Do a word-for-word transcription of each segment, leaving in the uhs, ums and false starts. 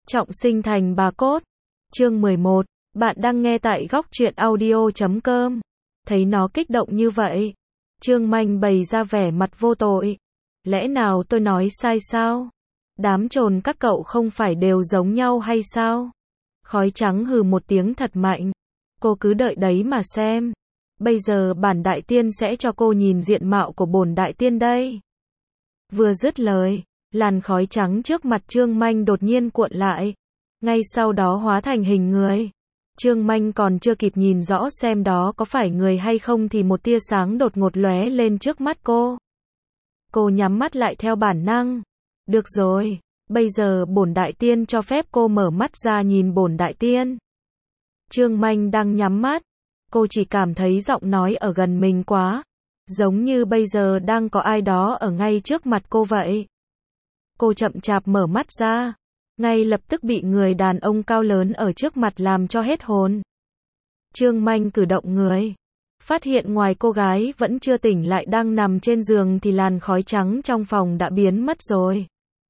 Trọng sinh thành bà cốt. Chương mười một. Bạn đang nghe tại góc truyện audio chấm com. Thấy nó kích động như vậy, Trương Manh bày ra vẻ mặt vô tội. Lẽ nào tôi nói sai sao? Đám trồn các cậu không phải đều giống nhau hay sao? Khói trắng hừ một tiếng thật mạnh. Cô cứ đợi đấy mà xem. Bây giờ bản đại tiên sẽ cho cô nhìn diện mạo của bổn đại tiên đây. Vừa dứt lời, làn khói trắng trước mặt Trương Manh đột nhiên cuộn lại, ngay sau đó hóa thành hình người. Trương Manh còn chưa kịp nhìn rõ xem đó có phải người hay không thì một tia sáng đột ngột lóe lên trước mắt cô. Cô nhắm mắt lại theo bản năng. Được rồi, bây giờ bổn đại tiên cho phép cô mở mắt ra nhìn bổn đại tiên. Trương Manh đang nhắm mắt, cô chỉ cảm thấy giọng nói ở gần mình quá, giống như bây giờ đang có ai đó ở ngay trước mặt cô vậy. Cô chậm chạp mở mắt ra, ngay lập tức bị người đàn ông cao lớn ở trước mặt làm cho hết hồn. Trương Manh cử động người, phát hiện ngoài cô gái vẫn chưa tỉnh lại đang nằm trên giường thì làn khói trắng trong phòng đã biến mất rồi.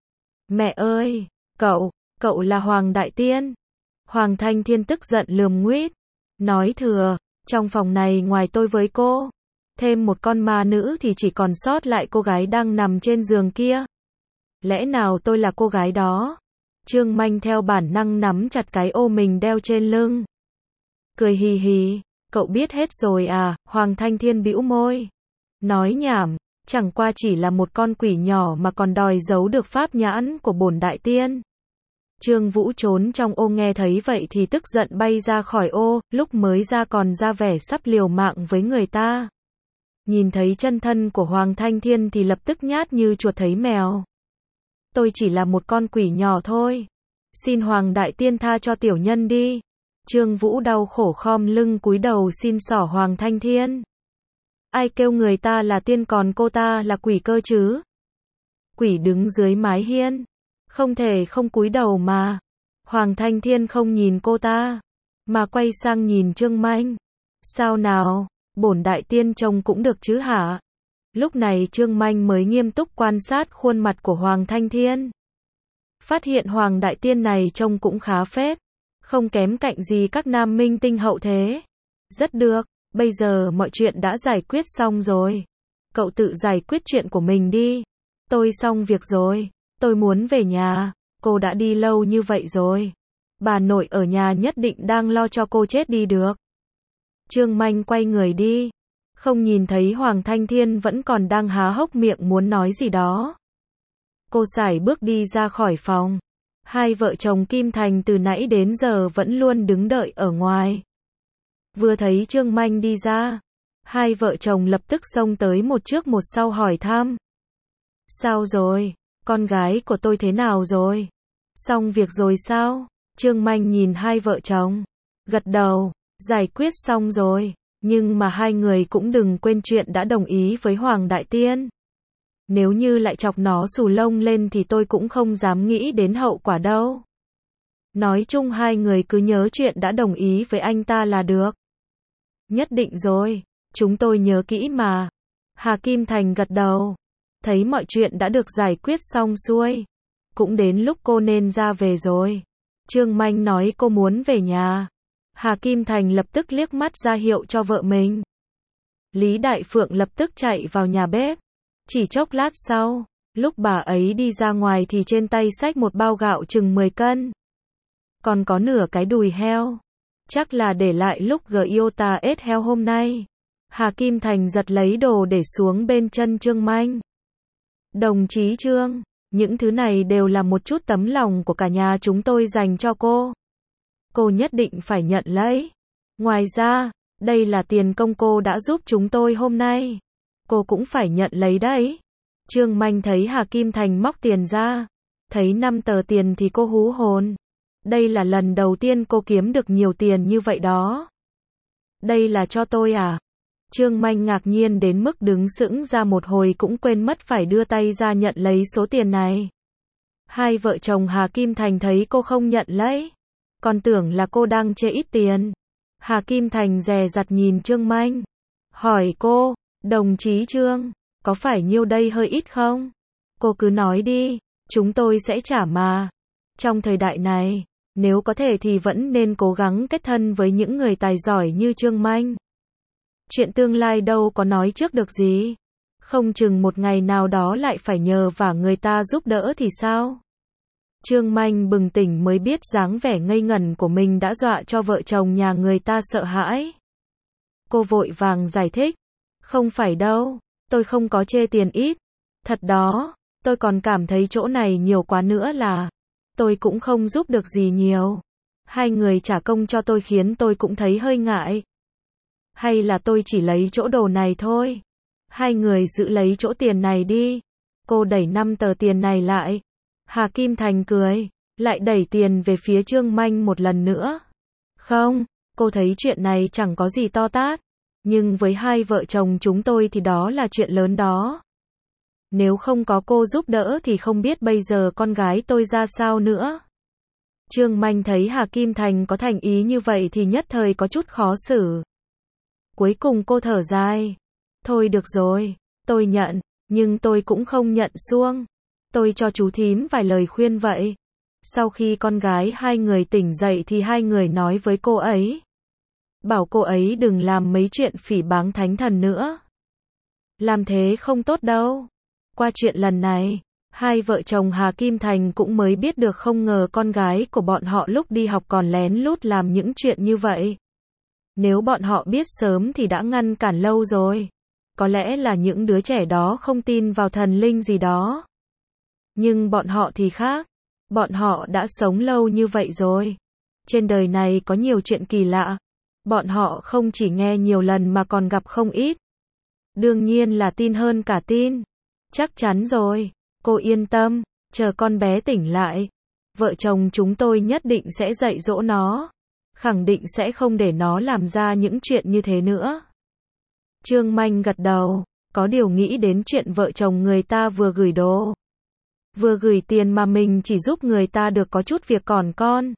Mẹ ơi, cậu, cậu là Hoàng Đại Tiên. Hoàng Thanh Thiên tức giận lườm nguýt, nói thừa, trong phòng này ngoài tôi với cô, thêm một con ma nữ thì chỉ còn sót lại cô gái đang nằm trên giường kia. Lẽ nào tôi là cô gái đó? Trương Manh theo bản năng nắm chặt cái ô mình đeo trên lưng. Cười hì hì, cậu biết hết rồi à? Hoàng Thanh Thiên bĩu môi. Nói nhảm, chẳng qua chỉ là một con quỷ nhỏ mà còn đòi giấu được pháp nhãn của bổn đại tiên. Trương Vũ trốn trong ô nghe thấy vậy thì tức giận bay ra khỏi ô, lúc mới ra còn ra vẻ sắp liều mạng với người ta. Nhìn thấy chân thân của Hoàng Thanh Thiên thì lập tức nhát như chuột thấy mèo. Tôi chỉ là một con quỷ nhỏ thôi. Xin Hoàng Đại Tiên tha cho tiểu nhân đi. Trương Vũ đau khổ khom lưng cúi đầu xin xỏ Hoàng Thanh Thiên. Ai kêu người ta là tiên còn cô ta là quỷ cơ chứ? Quỷ đứng dưới mái hiên, không thể không cúi đầu mà. Hoàng Thanh Thiên không nhìn cô ta, mà quay sang nhìn Trương Manh. Sao nào, bổn đại tiên trông cũng được chứ hả? Lúc này Trương Manh mới nghiêm túc quan sát khuôn mặt của Hoàng Thanh Thiên. Phát hiện Hoàng Đại Tiên này trông cũng khá phết, không kém cạnh gì các nam minh tinh hậu thế. Rất được, bây giờ mọi chuyện đã giải quyết xong rồi. Cậu tự giải quyết chuyện của mình đi. Tôi xong việc rồi, tôi muốn về nhà. Cô đã đi lâu như vậy rồi. Bà nội ở nhà nhất định đang lo cho cô chết đi được. Trương Manh quay người đi. Không nhìn thấy Hoàng Thanh Thiên vẫn còn đang há hốc miệng muốn nói gì đó. Cô sải bước đi ra khỏi phòng. Hai vợ chồng Kim Thành từ nãy đến giờ vẫn luôn đứng đợi ở ngoài. Vừa thấy Trương Manh đi ra, hai vợ chồng lập tức xông tới một trước một sau hỏi thăm. Sao rồi? Con gái của tôi thế nào rồi? Xong việc rồi sao? Trương Manh nhìn hai vợ chồng, gật đầu, giải quyết xong rồi. Nhưng mà hai người cũng đừng quên chuyện đã đồng ý với Hoàng Đại Tiên. Nếu như lại chọc nó xù lông lên thì tôi cũng không dám nghĩ đến hậu quả đâu. Nói chung hai người cứ nhớ chuyện đã đồng ý với anh ta là được. Nhất định rồi, chúng tôi nhớ kỹ mà. Hà Kim Thành gật đầu. Thấy mọi chuyện đã được giải quyết xong xuôi. Cũng đến lúc cô nên ra về rồi. Trương Manh nói cô muốn về nhà. Hà Kim Thành lập tức liếc mắt ra hiệu cho vợ mình. Lý Đại Phượng lập tức chạy vào nhà bếp. Chỉ chốc lát sau, lúc bà ấy đi ra ngoài thì trên tay xách một bao gạo chừng mười cân. Còn có nửa cái đùi heo. Chắc là để lại lúc Giota ết heo hôm nay. Hà Kim Thành giật lấy đồ để xuống bên chân Trương Manh. Đồng chí Trương, những thứ này đều là một chút tấm lòng của cả nhà chúng tôi dành cho cô. Cô nhất định phải nhận lấy. Ngoài ra, đây là tiền công cô đã giúp chúng tôi hôm nay. Cô cũng phải nhận lấy đấy. Trương Manh thấy Hà Kim Thành móc tiền ra. Thấy năm tờ tiền thì cô hú hồn. Đây là lần đầu tiên cô kiếm được nhiều tiền như vậy đó. Đây là cho tôi à? Trương Manh ngạc nhiên đến mức đứng sững ra một hồi cũng quên mất phải đưa tay ra nhận lấy số tiền này. Hai vợ chồng Hà Kim Thành thấy cô không nhận lấy, còn tưởng là cô đang chê ít tiền. Hà Kim Thành dè dặt nhìn Trương Manh. Hỏi cô, đồng chí Trương, có phải nhiêu đây hơi ít không? Cô cứ nói đi, chúng tôi sẽ trả mà. Trong thời đại này, nếu có thể thì vẫn nên cố gắng kết thân với những người tài giỏi như Trương Manh. Chuyện tương lai đâu có nói trước được gì. Không chừng một ngày nào đó lại phải nhờ vả người ta giúp đỡ thì sao? Trương Manh bừng tỉnh mới biết dáng vẻ ngây ngẩn của mình đã dọa cho vợ chồng nhà người ta sợ hãi. Cô vội vàng giải thích. Không phải đâu, tôi không có chê tiền ít. Thật đó, tôi còn cảm thấy chỗ này nhiều quá nữa là, tôi cũng không giúp được gì nhiều. Hai người trả công cho tôi khiến tôi cũng thấy hơi ngại. Hay là tôi chỉ lấy chỗ đồ này thôi. Hai người giữ lấy chỗ tiền này đi. Cô đẩy năm tờ tiền này lại. Hà Kim Thành cười, lại đẩy tiền về phía Trương Manh một lần nữa. Không, cô thấy chuyện này chẳng có gì to tát. Nhưng với hai vợ chồng chúng tôi thì đó là chuyện lớn đó. Nếu không có cô giúp đỡ thì không biết bây giờ con gái tôi ra sao nữa. Trương Manh thấy Hà Kim Thành có thành ý như vậy thì nhất thời có chút khó xử. Cuối cùng cô thở dài. Thôi được rồi, tôi nhận, nhưng tôi cũng không nhận xuông. Tôi cho chú thím vài lời khuyên vậy. Sau khi con gái hai người tỉnh dậy thì hai người nói với cô ấy. Bảo cô ấy đừng làm mấy chuyện phỉ báng thánh thần nữa. Làm thế không tốt đâu. Qua chuyện lần này, hai vợ chồng Hà Kim Thành cũng mới biết được không ngờ con gái của bọn họ lúc đi học còn lén lút làm những chuyện như vậy. Nếu bọn họ biết sớm thì đã ngăn cản lâu rồi. Có lẽ là những đứa trẻ đó không tin vào thần linh gì đó. Nhưng bọn họ thì khác. Bọn họ đã sống lâu như vậy rồi. Trên đời này có nhiều chuyện kỳ lạ. Bọn họ không chỉ nghe nhiều lần mà còn gặp không ít. Đương nhiên là tin hơn cả tin. Chắc chắn rồi. Cô yên tâm. Chờ con bé tỉnh lại. Vợ chồng chúng tôi nhất định sẽ dạy dỗ nó. Khẳng định sẽ không để nó làm ra những chuyện như thế nữa. Trương Manh gật đầu. Có điều nghĩ đến chuyện vợ chồng người ta vừa gửi đồ. Vừa gửi tiền mà mình chỉ giúp người ta được có chút việc còn con.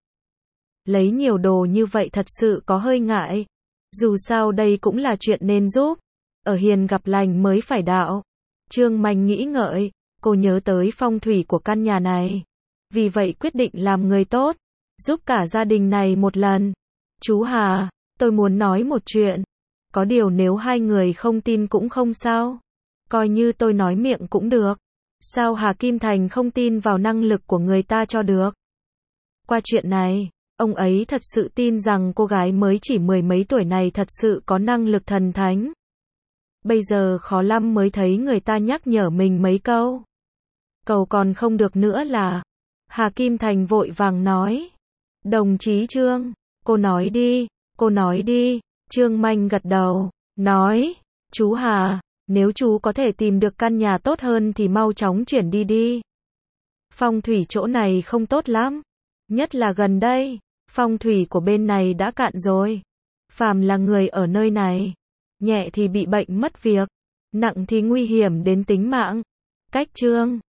Lấy nhiều đồ như vậy thật sự có hơi ngại. Dù sao đây cũng là chuyện nên giúp. Ở hiền gặp lành mới phải đạo. Trương Manh nghĩ ngợi. Cô nhớ tới phong thủy của căn nhà này. Vì vậy quyết định làm người tốt. Giúp cả gia đình này một lần. Chú Hà, tôi muốn nói một chuyện. Có điều nếu hai người không tin cũng không sao. Coi như tôi nói miệng cũng được. Sao Hà Kim Thành không tin vào năng lực của người ta cho được? Qua chuyện này, ông ấy thật sự tin rằng cô gái mới chỉ mười mấy tuổi này thật sự có năng lực thần thánh. Bây giờ khó lắm mới thấy người ta nhắc nhở mình mấy câu. Cầu còn không được nữa là. Hà Kim Thành vội vàng nói. Đồng chí Trương, cô nói đi, cô nói đi. Trương Manh gật đầu, nói. Chú Hà, nếu chú có thể tìm được căn nhà tốt hơn thì mau chóng chuyển đi đi. Phong thủy chỗ này không tốt lắm. Nhất là gần đây, phong thủy của bên này đã cạn rồi. Phàm là người ở nơi này, nhẹ thì bị bệnh mất việc, nặng thì nguy hiểm đến tính mạng. Cách Trương